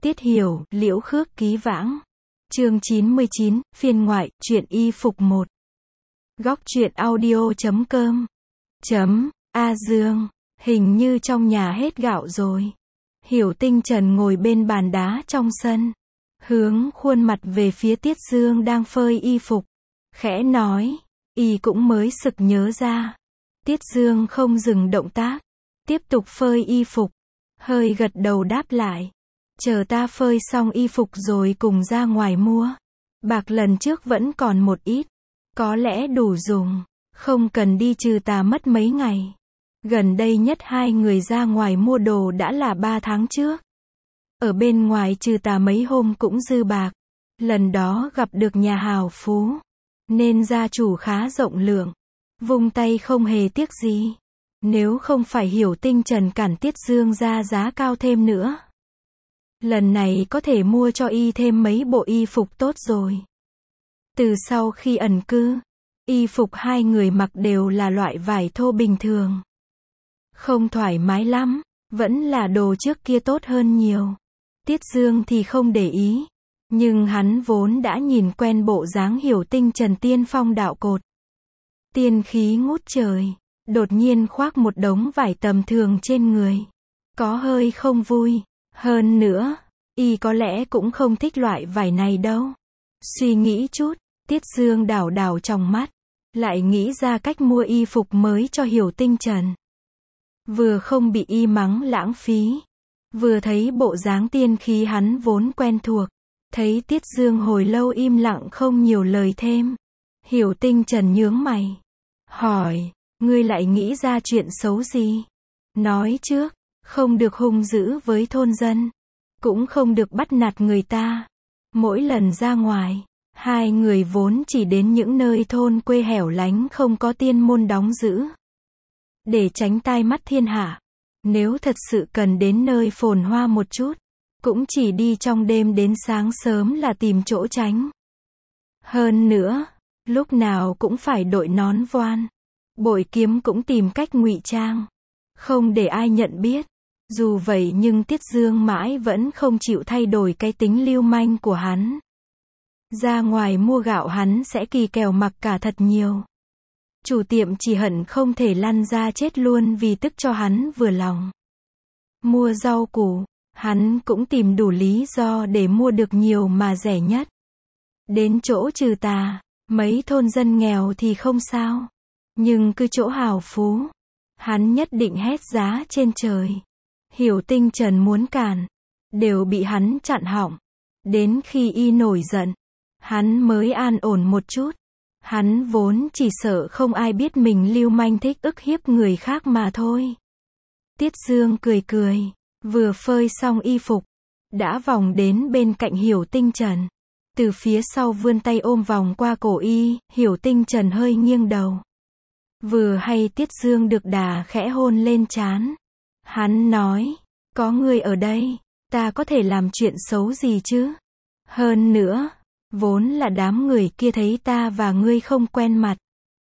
Tiết Hiểu, Liễu Khước Ký Vãng. Chương 99, phiên ngoại, truyện y phục 1. Góc truyện audio.com. A Dương, hình như trong nhà hết gạo rồi. Hiểu Tinh Trần ngồi bên bàn đá trong sân, hướng khuôn mặt về phía Tiết Dương đang phơi y phục, khẽ nói, y cũng mới sực nhớ ra. Tiết Dương không dừng động tác, tiếp tục phơi y phục, hơi gật đầu đáp lại. Chờ ta phơi xong y phục rồi cùng ra ngoài mua. Bạc lần trước vẫn còn một ít, có lẽ đủ dùng, không cần đi trừ tà mất mấy ngày. Gần đây nhất hai người ra ngoài mua đồ đã là 3 tháng trước. Ở bên ngoài trừ tà mấy hôm cũng dư bạc. Lần đó gặp được nhà hào phú, nên gia chủ khá rộng lượng, vung tay không hề tiếc gì. Nếu không phải Hiểu Tinh Trần cản Tiết Dương ra giá cao thêm nữa, lần này có thể mua cho y thêm mấy bộ y phục tốt rồi. Từ sau khi ẩn cư, y phục hai người mặc đều là loại vải thô bình thường. Không thoải mái lắm, vẫn là đồ trước kia tốt hơn nhiều. Tiết Dương thì không để ý, nhưng hắn vốn đã nhìn quen bộ dáng Hiểu Tinh Trần tiên phong đạo cột, tiên khí ngút trời, đột nhiên khoác một đống vải tầm thường trên người, có hơi không vui. Hơn nữa, y có lẽ cũng không thích loại vải này đâu. Suy nghĩ chút, Tiết Dương đảo đảo trong mắt, lại nghĩ ra cách mua y phục mới cho Hiểu Tinh Trần. Vừa không bị y mắng lãng phí, vừa thấy bộ dáng tiên khí hắn vốn quen thuộc. Thấy Tiết Dương hồi lâu im lặng không nhiều lời thêm, Hiểu Tinh Trần nhướng mày, hỏi, ngươi lại nghĩ ra chuyện xấu gì? Nói trước, không được hung dữ với thôn dân, cũng không được bắt nạt người ta. Mỗi lần ra ngoài, hai người vốn chỉ đến những nơi thôn quê hẻo lánh không có tiên môn đóng giữ, để tránh tai mắt thiên hạ. Nếu thật sự cần đến nơi phồn hoa một chút, cũng chỉ đi trong đêm đến sáng sớm là tìm chỗ tránh. Hơn nữa, lúc nào cũng phải đội nón voan, bội kiếm cũng tìm cách ngụy trang, không để ai nhận biết. Dù vậy nhưng Tiết Dương mãi vẫn không chịu thay đổi cái tính lưu manh của hắn. Ra ngoài mua gạo hắn sẽ kỳ kèo mặc cả thật nhiều. Chủ tiệm chỉ hận không thể lăn ra chết luôn vì tức cho hắn vừa lòng. Mua rau củ, hắn cũng tìm đủ lý do để mua được nhiều mà rẻ nhất. Đến chỗ trừ tà, mấy thôn dân nghèo thì không sao, nhưng cứ chỗ hào phú, hắn nhất định hét giá trên trời. Hiểu Tinh Trần muốn cản, đều bị hắn chặn họng. Đến khi y nổi giận, hắn mới an ổn một chút. Hắn vốn chỉ sợ không ai biết mình lưu manh thích ức hiếp người khác mà thôi. Tiết Dương cười cười, vừa phơi xong y phục, đã vòng đến bên cạnh Hiểu Tinh Trần. Từ phía sau vươn tay ôm vòng qua cổ y, Hiểu Tinh Trần hơi nghiêng đầu. Vừa hay Tiết Dương được đà khẽ hôn lên trán. Hắn nói, có ngươi ở đây, ta có thể làm chuyện xấu gì chứ? Hơn nữa, vốn là đám người kia thấy ta và ngươi không quen mặt,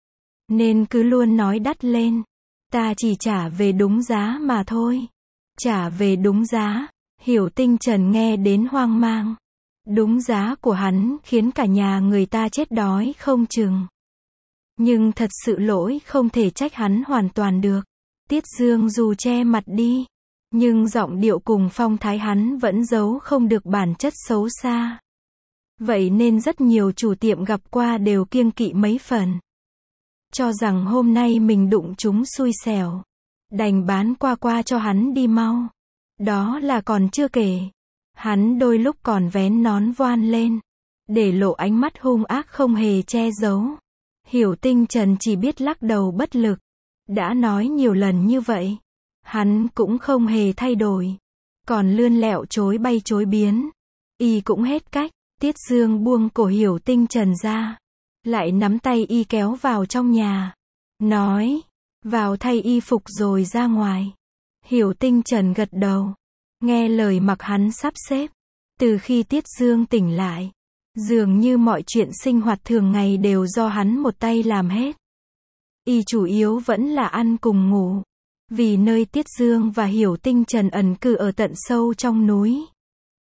nên cứ luôn nói đắt lên. Ta chỉ trả về đúng giá mà thôi. Trả về đúng giá, Hiểu Tinh Trần nghe đến hoang mang. Đúng giá của hắn khiến cả nhà người ta chết đói không chừng. Nhưng thật sự lỗi không thể trách hắn hoàn toàn được. Tiết Dương dù che mặt đi, nhưng giọng điệu cùng phong thái hắn vẫn giấu không được bản chất xấu xa. Vậy nên rất nhiều chủ tiệm gặp qua đều kiêng kỵ mấy phần, cho rằng hôm nay mình đụng chúng xui xẻo, đành bán qua qua cho hắn đi mau. Đó là còn chưa kể, hắn đôi lúc còn vén nón voan lên, để lộ ánh mắt hung ác không hề che giấu. Hiểu Tinh Trần chỉ biết lắc đầu bất lực. Đã nói nhiều lần như vậy, hắn cũng không hề thay đổi, còn lươn lẹo chối bay chối biến. Y cũng hết cách. Tiết Dương buông cổ Hiểu Tinh Trần ra, lại nắm tay y kéo vào trong nhà, nói, vào thay y phục rồi ra ngoài. Hiểu Tinh Trần gật đầu, nghe lời mặc hắn sắp xếp. Từ khi Tiết Dương tỉnh lại, dường như mọi chuyện sinh hoạt thường ngày đều do hắn một tay làm hết. Y chủ yếu vẫn là ăn cùng ngủ, vì nơi Tiết Dương và Hiểu Tinh Trần ẩn cư ở tận sâu trong núi.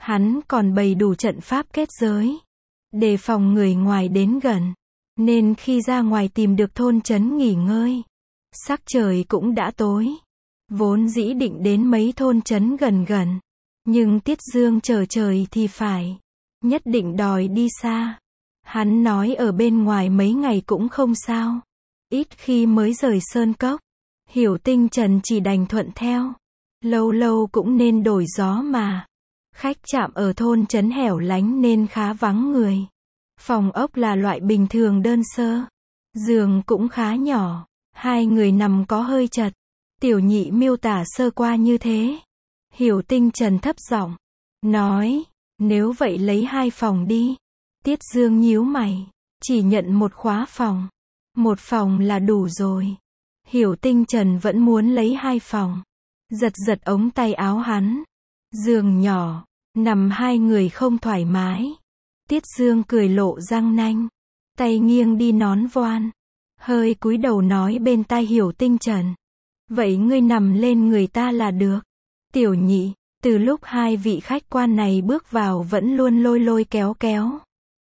Hắn còn bày đủ trận pháp kết giới, đề phòng người ngoài đến gần. Nên khi ra ngoài tìm được thôn trấn nghỉ ngơi, sắc trời cũng đã tối. Vốn dĩ định đến mấy thôn trấn gần gần, nhưng Tiết Dương chờ trời thì phải, nhất định đòi đi xa. Hắn nói ở bên ngoài mấy ngày cũng không sao, ít khi mới rời sơn cốc. Hiểu Tinh Trần chỉ đành thuận theo, lâu lâu cũng nên đổi gió mà. Khách trạm ở thôn trấn hẻo lánh nên khá vắng người. Phòng ốc là loại bình thường đơn sơ, giường cũng khá nhỏ, hai người nằm có hơi chật. Tiểu Nhị miêu tả sơ qua như thế. Hiểu Tinh Trần thấp giọng nói, nếu vậy lấy 2 phòng đi. Tiết Dương nhíu mày, chỉ nhận một khóa phòng. Một phòng là đủ rồi. Hiểu Tinh Trần vẫn muốn lấy 2 phòng. Giật giật ống tay áo hắn. Giường nhỏ, nằm 2 người không thoải mái. Tiết Dương cười lộ răng nanh, tay nghiêng đi nón voan, hơi cúi đầu nói bên tai Hiểu Tinh Trần. Vậy ngươi nằm lên người ta là được. Tiểu Nhị, từ lúc 2 vị khách quan này bước vào vẫn luôn lôi lôi kéo kéo.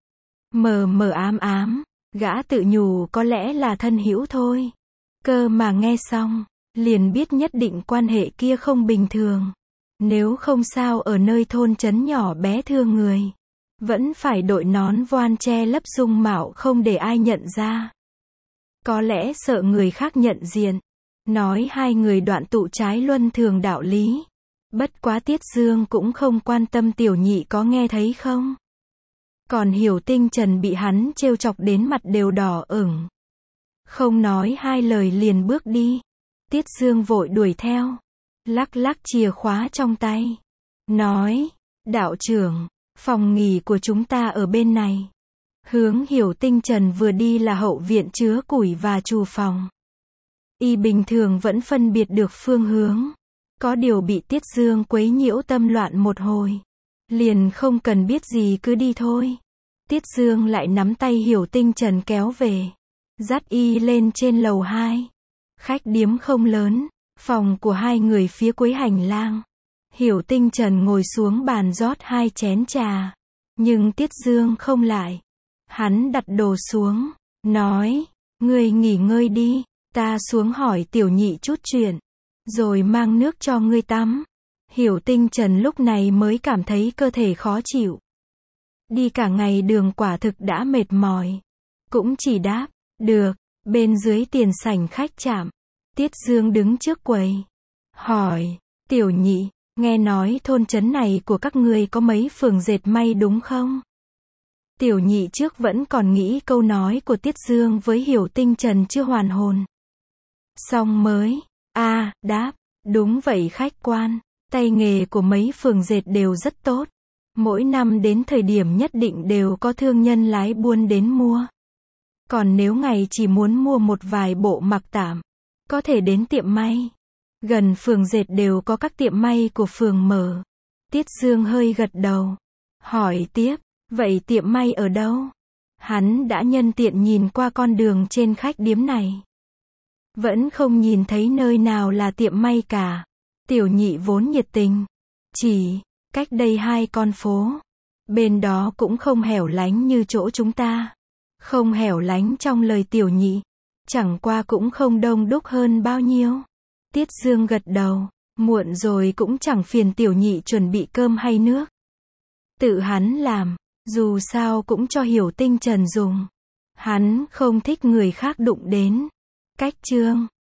Mờ mờ ám ám, gã tự nhủ có lẽ là thân hữu thôi. Cơ mà nghe xong, liền biết nhất định quan hệ kia không bình thường. Nếu không sao ở nơi thôn trấn nhỏ bé thương người, vẫn phải đội nón voan che lấp dung mạo không để ai nhận ra. Có lẽ sợ người khác nhận diện. Nói 2 người đoạn tụ trái luân thường đạo lý. Bất quá Tiết Dương cũng không quan tâm Tiểu Nhị có nghe thấy không. Còn Hiểu Tinh Trần bị hắn trêu chọc đến mặt đều đỏ ửng. Không nói 2 lời liền bước đi. Tiết Dương vội đuổi theo, lắc lắc chìa khóa trong tay, nói, đạo trưởng, phòng nghỉ của chúng ta ở bên này. Hướng Hiểu Tinh Trần vừa đi là hậu viện chứa củi và trù phòng. Y bình thường vẫn phân biệt được phương hướng. Có điều bị Tiết Dương quấy nhiễu tâm loạn một hồi, liền không cần biết gì cứ đi thôi. Tiết Dương lại nắm tay Hiểu Tinh Trần kéo về, dắt y lên trên lầu 2. Khách điếm không lớn, phòng của 2 người phía cuối hành lang. Hiểu Tinh Trần ngồi xuống bàn rót 2 chén trà, nhưng Tiết Dương không lại. Hắn đặt đồ xuống, nói, ngươi nghỉ ngơi đi, ta xuống hỏi Tiểu Nhị chút chuyện, rồi mang nước cho ngươi tắm. Hiểu Tinh Trần lúc này mới cảm thấy cơ thể khó chịu. Đi cả ngày đường quả thực đã mệt mỏi. Cũng chỉ đáp, được, bên dưới tiền sảnh khách trạm. Tiết Dương đứng trước quầy, hỏi, Tiểu Nhị, nghe nói thôn trấn này của các ngươi có mấy phường dệt may đúng không? Tiểu Nhị trước vẫn còn nghĩ câu nói của Tiết Dương với Hiểu Tinh Trần chưa hoàn hồn. Xong mới, đáp, đúng vậy khách quan, tay nghề của mấy phường dệt đều rất tốt. Mỗi năm đến thời điểm nhất định đều có thương nhân lái buôn đến mua. Còn nếu ngày chỉ muốn mua một vài bộ mặc tạm, có thể đến tiệm may. Gần phường dệt đều có các tiệm may của phường mở. Tiết Dương hơi gật đầu, hỏi tiếp, vậy tiệm may ở đâu? Hắn đã nhân tiện nhìn qua con đường trên khách điếm này, vẫn không nhìn thấy nơi nào là tiệm may cả. Tiểu Nhị vốn nhiệt tình, chỉ cách đây 2 con phố. Bên đó cũng không hẻo lánh như chỗ chúng ta. Không hẻo lánh trong lời Tiểu Nhị, chẳng qua cũng không đông đúc hơn bao nhiêu. Tiết Dương gật đầu, muộn rồi cũng chẳng phiền Tiểu Nhị chuẩn bị cơm hay nước. Tự hắn làm, dù sao cũng cho Hiểu Tinh Trần dùng. Hắn không thích người khác đụng đến. Cách chương